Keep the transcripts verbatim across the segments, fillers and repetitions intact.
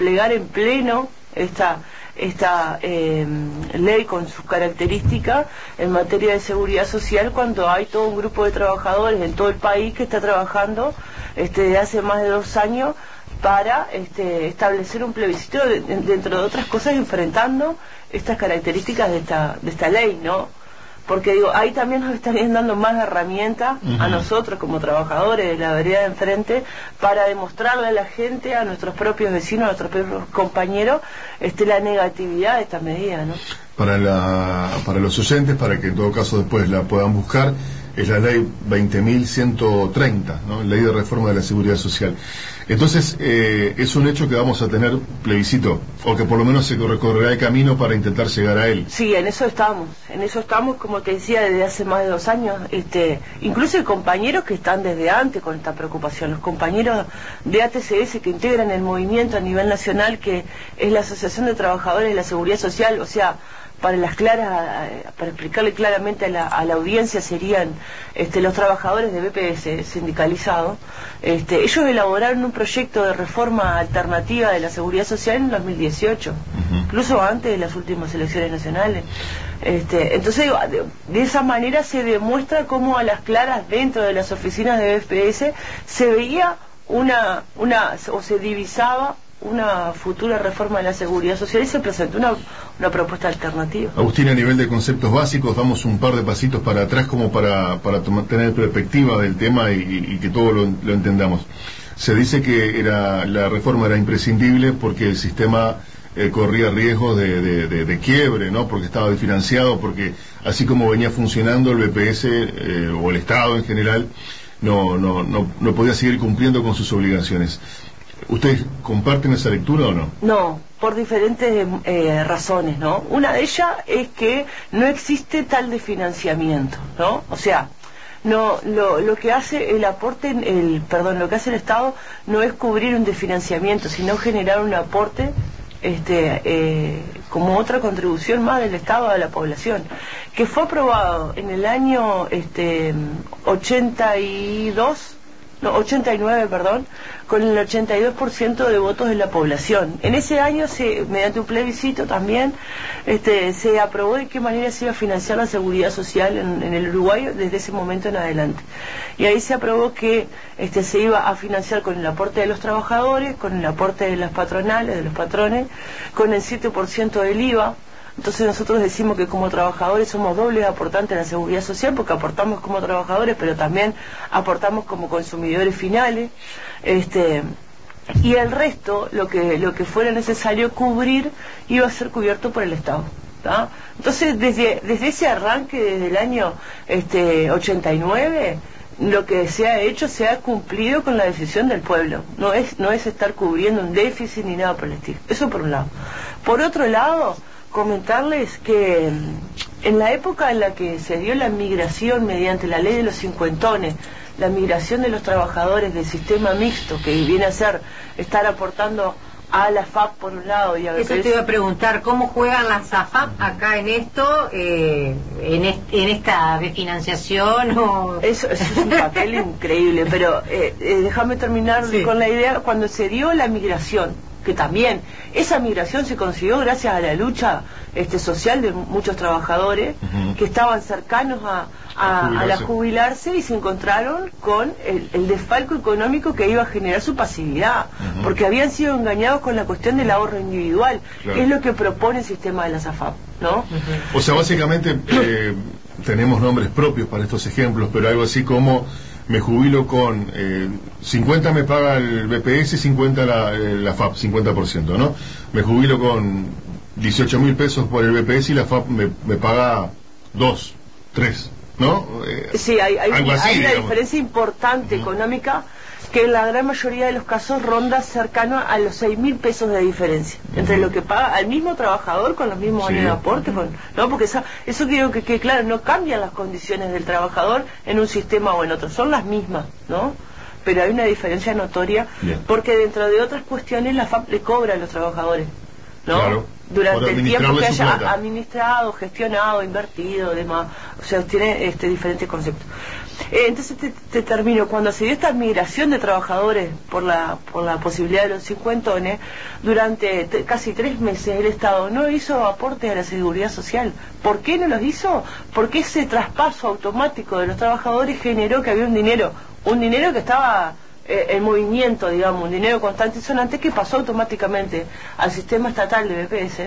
desplegar en pleno esta esta eh, ley con sus características en materia de seguridad social, cuando hay todo un grupo de trabajadores en todo el país que está trabajando este, desde hace más de dos años para este, establecer un plebiscito de, de, dentro de otras cosas, enfrentando estas características de esta de esta ley, ¿no? Porque digo, ahí también nos estarían dando más herramientas uh-huh. a nosotros como trabajadores de la vereda de enfrente para demostrarle a la gente, a nuestros propios vecinos, a nuestros propios compañeros, este, la negatividad de esta medida, ¿no? Para la, para los oyentes, para que en todo caso después la puedan buscar, es la ley veinte mil ciento treinta, ¿no? Ley de reforma de la seguridad social. Entonces, eh, es un hecho que vamos a tener plebiscito, o que por lo menos se recorrerá el camino para intentar llegar a él. Sí, en eso estamos, en eso estamos, como te decía, desde hace más de dos años. Este, incluso hay compañeros que están desde antes con esta preocupación, los compañeros de A T C S que integran el movimiento a nivel nacional, que es la Asociación de Trabajadores de la Seguridad Social, o sea, para las claras, para explicarle claramente a la, a la audiencia, serían este, los trabajadores de B P S sindicalizados. Este, ellos elaboraron un proyecto de reforma alternativa de la seguridad social en dos mil dieciocho, uh-huh. incluso antes de las últimas elecciones nacionales. Este, entonces, de, de esa manera se demuestra cómo a las claras dentro de las oficinas de B P S se veía una, una o se divisaba una futura reforma de la seguridad social y se presentó una, una propuesta alternativa. Agustín, a nivel de conceptos básicos, damos un par de pasitos para atrás como para, para tomar, tener perspectiva del tema y, y que todo lo, lo entendamos. Se dice que era, la reforma era imprescindible porque el sistema eh, corría riesgo de, de, de, de quiebre, ¿no? Porque estaba desfinanciado, porque así como venía funcionando el B P S eh, o el Estado en general, no, no, no, no podía seguir cumpliendo con sus obligaciones. ¿Ustedes comparten esa lectura o no? No, por diferentes eh, razones, ¿no? Una de ellas es que no existe tal desfinanciamiento, ¿no? O sea, no, lo, lo que hace el aporte, el, perdón, lo que hace el Estado no es cubrir un desfinanciamiento, sino generar un aporte este, eh, como otra contribución más del Estado a la población, que fue aprobado en el año este, ochenta y dos, no, ochenta y nueve, perdón, con el ochenta y dos por ciento de votos de la población. En ese año, se, mediante un plebiscito también, este, se aprobó de qué manera se iba a financiar la seguridad social en, en el Uruguay desde ese momento en adelante. Y ahí se aprobó que este, se iba a financiar con el aporte de los trabajadores, con el aporte de las patronales, de los patrones, con el siete por ciento del I V A. Entonces nosotros decimos que como trabajadores somos dobles aportantes a la seguridad social, porque aportamos como trabajadores, pero también aportamos como consumidores finales, este, y el resto, lo que lo que fuera necesario cubrir, iba a ser cubierto por el Estado, ¿tá? Entonces desde desde ese arranque, desde el año este, ochenta y nueve, lo que se ha hecho se ha cumplido con la decisión del pueblo. No es no es estar cubriendo un déficit ni nada por el estilo. Eso por un lado. Por otro lado, comentarles que en la época en la que se dio la migración mediante la ley de los cincuentones, la migración de los trabajadores del sistema mixto, que viene a ser estar aportando a la F A P por un lado y a B P S. Eso te iba a preguntar, ¿cómo juegan las A F A P acá en esto, eh, en, est en esta refinanciación? O... Eso, eso es un papel increíble, pero eh, eh, déjame terminar sí. con la idea. Cuando se dio la migración, que también esa migración se consiguió gracias a la lucha este, social de muchos trabajadores uh-huh. que estaban cercanos a, a, a, a la jubilarse y se encontraron con el, el desfalco económico que iba a generar su pasividad, uh-huh. porque habían sido engañados con la cuestión del ahorro individual, claro. que es lo que propone el sistema de las A F A P, ¿no? Uh-huh. O sea, básicamente eh, tenemos nombres propios para estos ejemplos, pero algo así como me jubilo con eh, cincuenta me paga el B P S y cincuenta la, la F A P, cincuenta por ciento, ¿no? Me jubilo con dieciocho mil pesos por el B P S y la F A P me, me paga dos, tres, ¿no? Eh, sí, hay, hay, así, hay una diferencia importante uh-huh. económica que en la gran mayoría de los casos ronda cercano a los seis mil pesos de diferencia uh-huh. entre lo que paga al mismo trabajador con los mismos sí. años de aporte, uh-huh. con, ¿no? Porque esa, eso quiero que quede claro, no cambian las condiciones del trabajador en un sistema o en otro, son las mismas, ¿no? Pero hay una diferencia notoria yeah. porque dentro de otras cuestiones la F A P le cobra a los trabajadores, ¿no? Claro, durante el tiempo que haya plata. administrado, gestionado, invertido, demás. O sea, tiene este diferentes conceptos. Eh, entonces te, te termino, cuando se dio esta migración de trabajadores por la por la posibilidad de los cincuentones, durante te, casi tres meses el Estado no hizo aportes a la seguridad social. ¿Por qué no los hizo? Porque ese traspaso automático de los trabajadores generó que había un dinero, un dinero que estaba eh, en movimiento, digamos, un dinero constante y sonante que pasó automáticamente al sistema estatal de B P S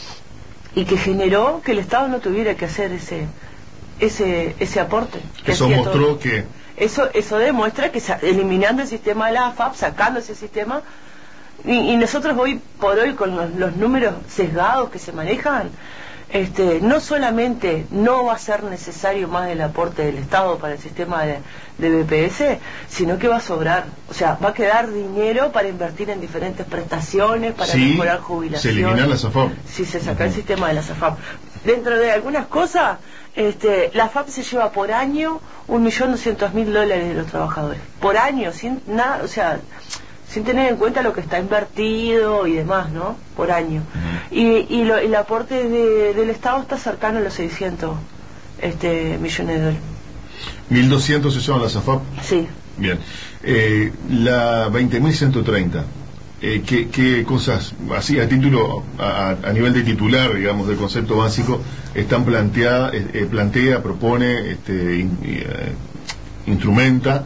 y que generó que el Estado no tuviera que hacer ese ese ese aporte. Que Eso mostró todo. que... Eso eso demuestra que eliminando el sistema de la A F A P, sacando ese sistema, y, y nosotros hoy por hoy con los, los números sesgados que se manejan, este no solamente no va a ser necesario más el aporte del Estado para el sistema de, de B P S, sino que va a sobrar. O sea, va a quedar dinero para invertir en diferentes prestaciones, para sí, mejorar jubilación. Se elimina la S A F A P. Si se saca uh-huh. el sistema de la S A F A P. Dentro de algunas cosas, este, la A F A P se lleva por año un millón doscientos mil dólares de los trabajadores. Por año, sin nada, o sea, sin tener en cuenta lo que está invertido y demás, ¿no? Por año. Uh-huh. Y, y lo, el aporte de, del Estado está cercano a los seiscientos este, millones de dólares. ¿mil doscientos se llaman la S A F A P? Sí. Bien. Eh, la veinte mil ciento treinta. Eh, ¿qué, ¿Qué cosas, así a título, a, a nivel de titular, digamos, del concepto básico, están planteadas, eh, plantea, propone, este, in, eh, instrumenta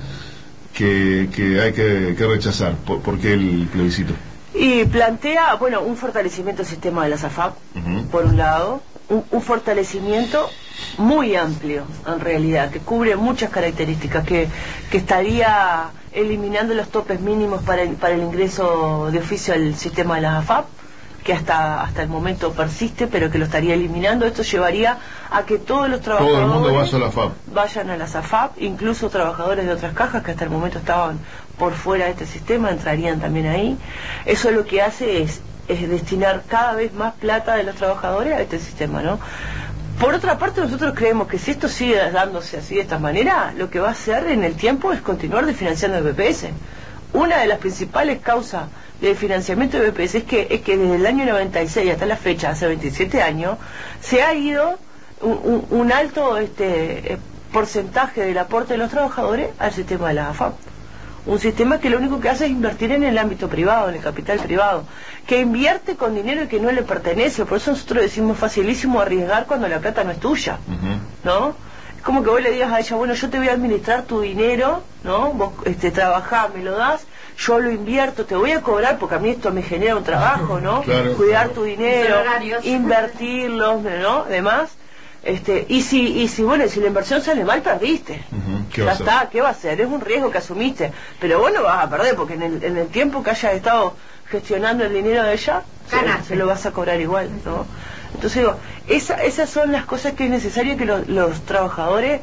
que, que hay que, que rechazar? ¿Por, ¿Por qué el plebiscito? Y plantea, bueno, un fortalecimiento del sistema de la S A F A P, uh-huh. por un lado, un, un fortalecimiento muy amplio, en realidad, que cubre muchas características, que, que estaría eliminando los topes mínimos para el, para el ingreso de oficio al sistema de la A F A P, que hasta hasta el momento persiste, pero que lo estaría eliminando. Esto llevaría a que todos los trabajadores todo el mundo vaya a la A F A P. vayan a la S A F A P, incluso trabajadores de otras cajas que hasta el momento estaban por fuera de este sistema, entrarían también ahí. Eso lo que hace es, es destinar cada vez más plata de los trabajadores a este sistema, ¿no? Por otra parte, nosotros creemos que si esto sigue dándose así de esta manera, lo que va a hacer en el tiempo es continuar desfinanciando el B P S. Una de las principales causas del financiamiento de B P S es que, es que desde el año noventa y seis hasta la fecha, hace veintisiete años, se ha ido un, un, un alto este, porcentaje del aporte de los trabajadores al sistema de la A F A P. Un sistema que lo único que hace es invertir en el ámbito privado, en el capital privado, que invierte con dinero que no le pertenece. Por eso nosotros decimos facilísimo arriesgar cuando la plata no es tuya, uh-huh. ¿no? Es como que vos le digas a ella, bueno, yo te voy a administrar tu dinero, ¿no? Vos este, trabajás, me lo das, yo lo invierto, te voy a cobrar porque a mí esto me genera un trabajo, ¿no? Claro, Cuidar claro. tu dinero, invertirlo, ¿no? Demás. Este, y si, y si bueno, si la inversión sale mal, perdiste. Uh-huh. Ya está, ¿qué va a hacer? Es un riesgo que asumiste, pero vos no vas a perder, porque en el, en el tiempo que hayas estado gestionando el dinero de ella, se, se lo vas a cobrar igual, ¿no? Entonces digo, esa, esas son las cosas que es necesario que lo, los trabajadores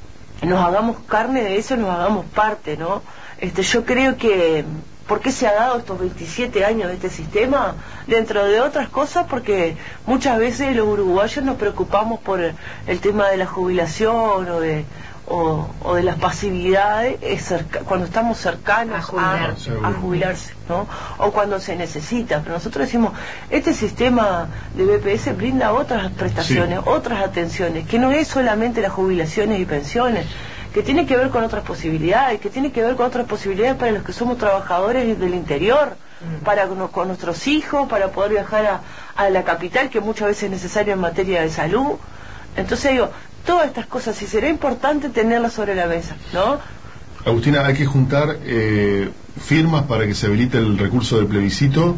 nos hagamos carne de eso, nos hagamos parte, ¿no? Este, yo creo que ¿por qué se ha dado estos veintisiete años de este sistema? Dentro de otras cosas, porque muchas veces los uruguayos nos preocupamos por el, el tema de la jubilación o de o, o de las pasividades cerca, cuando estamos cercanos a jubilarse, a, a jubilarse, ¿no? O cuando se necesita. Pero nosotros decimos, este sistema de B P S brinda otras prestaciones, sí. otras atenciones, que no es solamente las jubilaciones y pensiones, que tiene que ver con otras posibilidades, que tiene que ver con otras posibilidades para los que somos trabajadores del interior, mm. para con, con nuestros hijos, para poder viajar a, a la capital, que muchas veces es necesario en materia de salud. Entonces digo, todas estas cosas, y será importante tenerlas sobre la mesa, ¿no? Agustina, hay que juntar eh, firmas para que se habilite el recurso del plebiscito,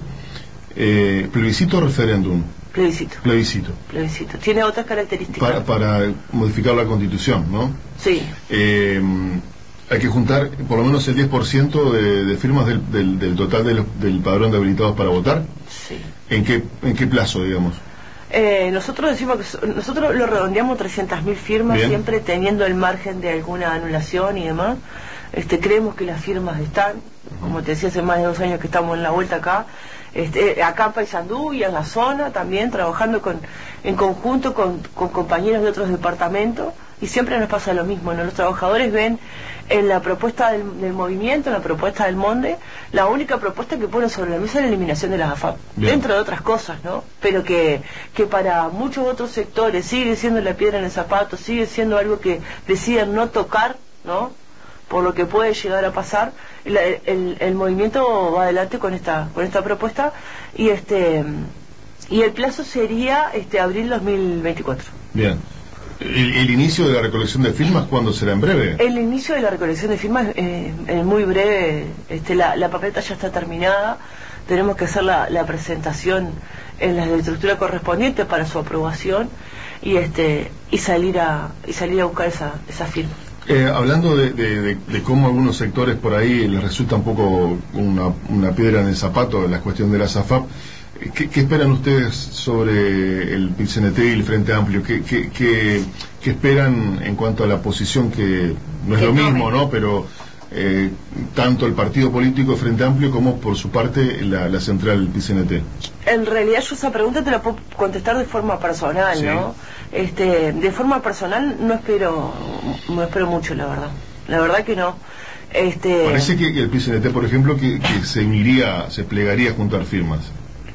eh, plebiscito o referéndum. Plebiscito. Plebiscito. Plebiscito. Tiene otras características. Para, para modificar la Constitución, ¿no? Sí. Eh, hay que juntar por lo menos el diez por ciento de, de firmas del, del, del total de los, del padrón de habilitados para votar. Sí. ¿En qué, en qué plazo, digamos? Eh, nosotros decimos que nosotros lo redondeamos trescientas mil firmas, bien. Siempre teniendo el margen de alguna anulación y demás. Este, creemos que las firmas están, como te decía, hace más de dos años que estamos en la vuelta acá. este, acá en Paysandú y en la zona también, trabajando con, en conjunto con, con compañeros de otros departamentos, y siempre nos pasa lo mismo, ¿no? Los trabajadores ven en la propuesta del, del movimiento, en la propuesta del Monde, la única propuesta que pone sobre la mesa es la eliminación de las AFAP, bien, dentro de otras cosas, ¿no? Pero que, que para muchos otros sectores sigue siendo la piedra en el zapato, sigue siendo algo que deciden no tocar, ¿no? Por lo que puede llegar a pasar. El, el, el movimiento va adelante con esta con esta propuesta, y este y el plazo sería este abril dos mil veinticuatro. Bien. ¿El, el inicio de la recolección de firmas cuándo será? ¿En breve? El inicio de la recolección de firmas eh, es muy breve. Este, la, la papeleta ya está terminada. Tenemos que hacer la, la presentación en la estructura correspondiente para su aprobación, y este y salir a y salir a buscar esa esa firma. Eh, hablando de, de, de, de cómo algunos sectores por ahí les resulta un poco una, una piedra en el zapato la cuestión de la AFAP, ¿qué, qué esperan ustedes sobre el P I C N T y el Frente Amplio? ¿Qué, qué, qué, qué esperan en cuanto a la posición, que no es lo mismo, ¿no? Pero eh, tanto el partido político Frente Amplio como por su parte la, la central P I C N T. En realidad yo esa pregunta te la puedo contestar de forma personal, sí, ¿no? Este, de forma personal no espero, no espero mucho, la verdad. La verdad que no. Este... Parece que el P I C N T, por ejemplo, que, que se uniría, se plegaría a juntar firmas.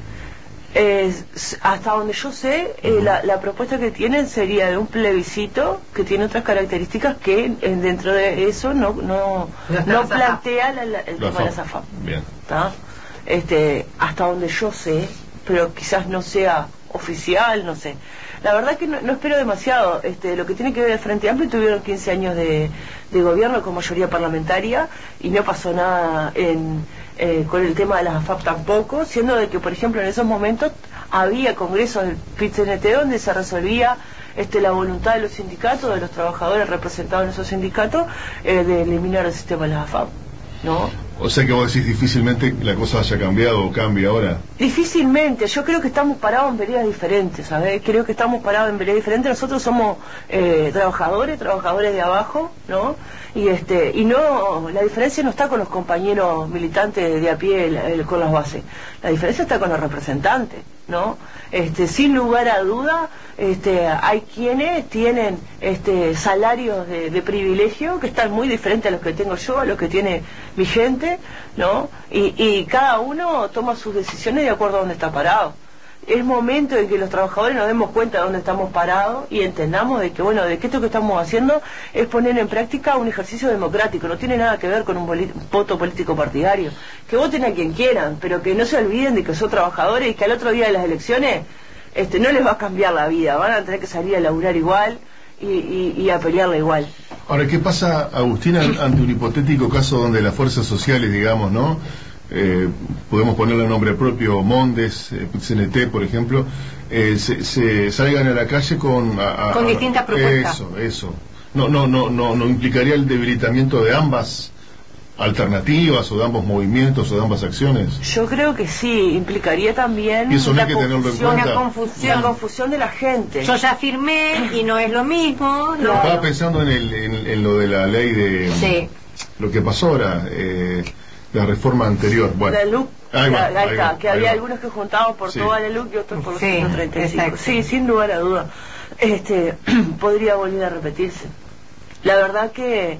Eh, hasta donde yo sé, eh, uh-huh. la, la propuesta que tienen sería de un plebiscito que tiene otras características que eh, dentro de eso no no, no plantea la, la, el la tema de las AFAP. Bien. ¿Tá? Este, hasta donde yo sé, pero quizás no sea oficial, no sé. La verdad que no, no espero demasiado. Este, lo que tiene que ver el Frente Amplio, tuvieron quince años de, de gobierno con mayoría parlamentaria y no pasó nada en, eh, con el tema de las AFAP tampoco, siendo de que, por ejemplo, en esos momentos había congresos del P I C N T donde se resolvía este, la voluntad de los sindicatos, de los trabajadores representados en esos sindicatos, eh, de eliminar el sistema de las AFAP, ¿no? O sea que vos decís difícilmente la cosa haya cambiado o cambie ahora. Difícilmente, yo creo que estamos parados en veredas diferentes, ¿sabes? Creo que estamos parados en veredas diferentes. Nosotros somos eh, trabajadores, trabajadores de abajo, ¿no? Y este y no, la diferencia no está con los compañeros militantes de a pie, el, el, con las bases. La diferencia está con los representantes, ¿no? Este, sin lugar a duda, este, hay quienes tienen este, salarios de, de privilegio que están muy diferentes a los que tengo yo, a los que tiene mi gente, ¿no? Y, y cada uno toma sus decisiones de acuerdo a donde está parado. Es momento de que los trabajadores nos demos cuenta de dónde estamos parados y entendamos de que, bueno, de que esto que estamos haciendo es poner en práctica un ejercicio democrático, no tiene nada que ver con un, un voto político partidario. Que voten a quien quieran, pero que no se olviden de que son trabajadores y que al otro día de las elecciones este, no les va a cambiar la vida, van a tener que salir a laburar igual y, y, y a pelearla igual. Ahora, ¿qué pasa, Agustina, ante un hipotético caso donde las fuerzas sociales, digamos, ¿no? Eh, podemos ponerle un nombre propio, Mondes, eh, P I C N T, por ejemplo, eh, se, se salgan a la calle con a, a, con distintas propuestas. Eso, eso. No, no, no, no, no implicaría el debilitamiento de ambas alternativas o de ambos movimientos o de ambas acciones. Yo creo que sí, implicaría también y eso no la, hay que confusión, tenerlo en cuenta. Una confusión. la confusión de la gente. Yo ya firmé y no es lo mismo. Claro. No. Estaba pensando en, el, en, en lo de la ley de sí. lo que pasó ahora. Eh, la reforma anterior, bueno, la L U C, ahí, va, ahí, ahí está, va, que ahí había va. algunos que juntaban por Sí. toda la L U C y otros por los Sí, ciento treinta y cinco. exacto. Sí, sin lugar a duda. Este, podría volver a repetirse. La verdad que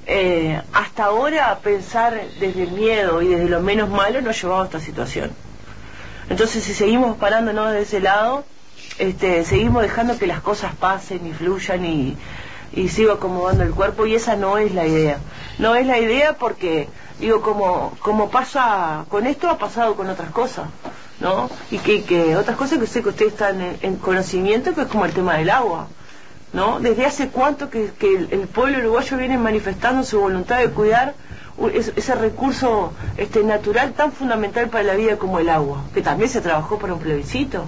eh, hasta ahora pensar desde el miedo y desde lo menos malo nos ha llevado a esta situación. Entonces, si seguimos parándonos de ese lado, este, seguimos dejando que las cosas pasen y fluyan y, y sigo acomodando el cuerpo, y esa no es la idea. No es la idea porque, digo, como, como pasa con esto, ha pasado con otras cosas, ¿no? Y que, que otras cosas que sé que ustedes están en, en conocimiento, que es como el tema del agua, ¿no? Desde hace cuánto que, que el, el pueblo uruguayo viene manifestando su voluntad de cuidar ese, ese recurso este, natural tan fundamental para la vida como el agua, que también se trabajó para un plebiscito,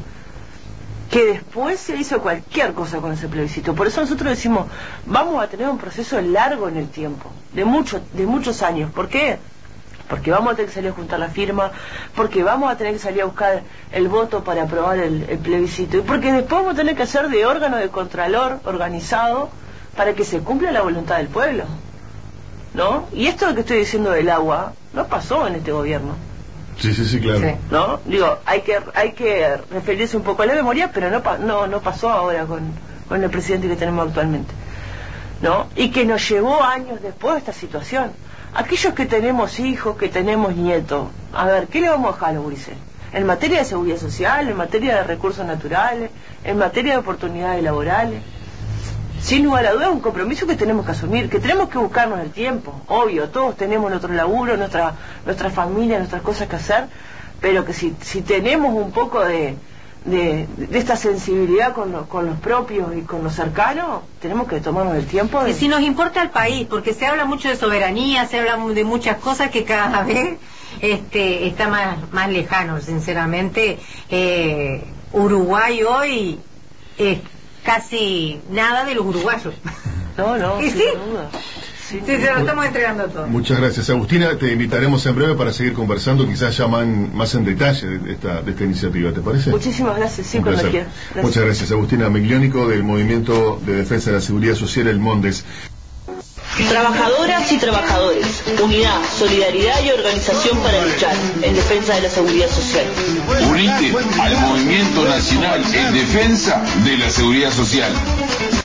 que después se hizo cualquier cosa con ese plebiscito. Por eso nosotros decimos, vamos a tener un proceso largo en el tiempo, de mucho, de muchos años. ¿Por qué? Porque vamos a tener que salir a juntar la firma, porque vamos a tener que salir a buscar el voto para aprobar el, el plebiscito, y porque después vamos a tener que hacer de órgano de contralor organizado para que se cumpla la voluntad del pueblo, ¿no? Y esto que estoy diciendo del agua no pasó en este gobierno. Sí, sí, sí, claro. Sí. ¿No? Digo, hay que hay que referirse un poco a la memoria, pero no no no pasó ahora con, con el presidente que tenemos actualmente, ¿no? Y que nos llevó años después a esta situación. Aquellos que tenemos hijos, que tenemos nietos, a ver, ¿qué le vamos a dejar a los gurises? En materia de seguridad social, en materia de recursos naturales, en materia de oportunidades laborales. Sin lugar a dudas, un compromiso que tenemos que asumir, que tenemos que buscarnos el tiempo, obvio, todos tenemos nuestro laburo, nuestra nuestra familia, nuestras cosas que hacer, pero que si, si tenemos un poco de, de, de esta sensibilidad con, lo, con los propios y con los cercanos, tenemos que tomarnos el tiempo de... Y si nos importa el país, porque se habla mucho de soberanía, se habla de muchas cosas que cada vez este, está más, más lejano, sinceramente. eh, Uruguay hoy es casi nada de los uruguayos. No, no, ¿Y sin sí? duda. Sí, sí, se lo estamos entregando todo. Muchas gracias, Agustina. Te invitaremos en breve para seguir conversando, quizás ya más en, más en detalle de esta, de esta iniciativa, ¿te parece? Muchísimas gracias, sí, cuando quieras. Muchas gracias, Agustina Migliónico, del Movimiento de Defensa de la Seguridad Social, el MONDES. Trabajadoras y trabajadores, unidad, solidaridad y organización para luchar en defensa de la seguridad social. Unite al Movimiento Nacional en Defensa de la Seguridad Social.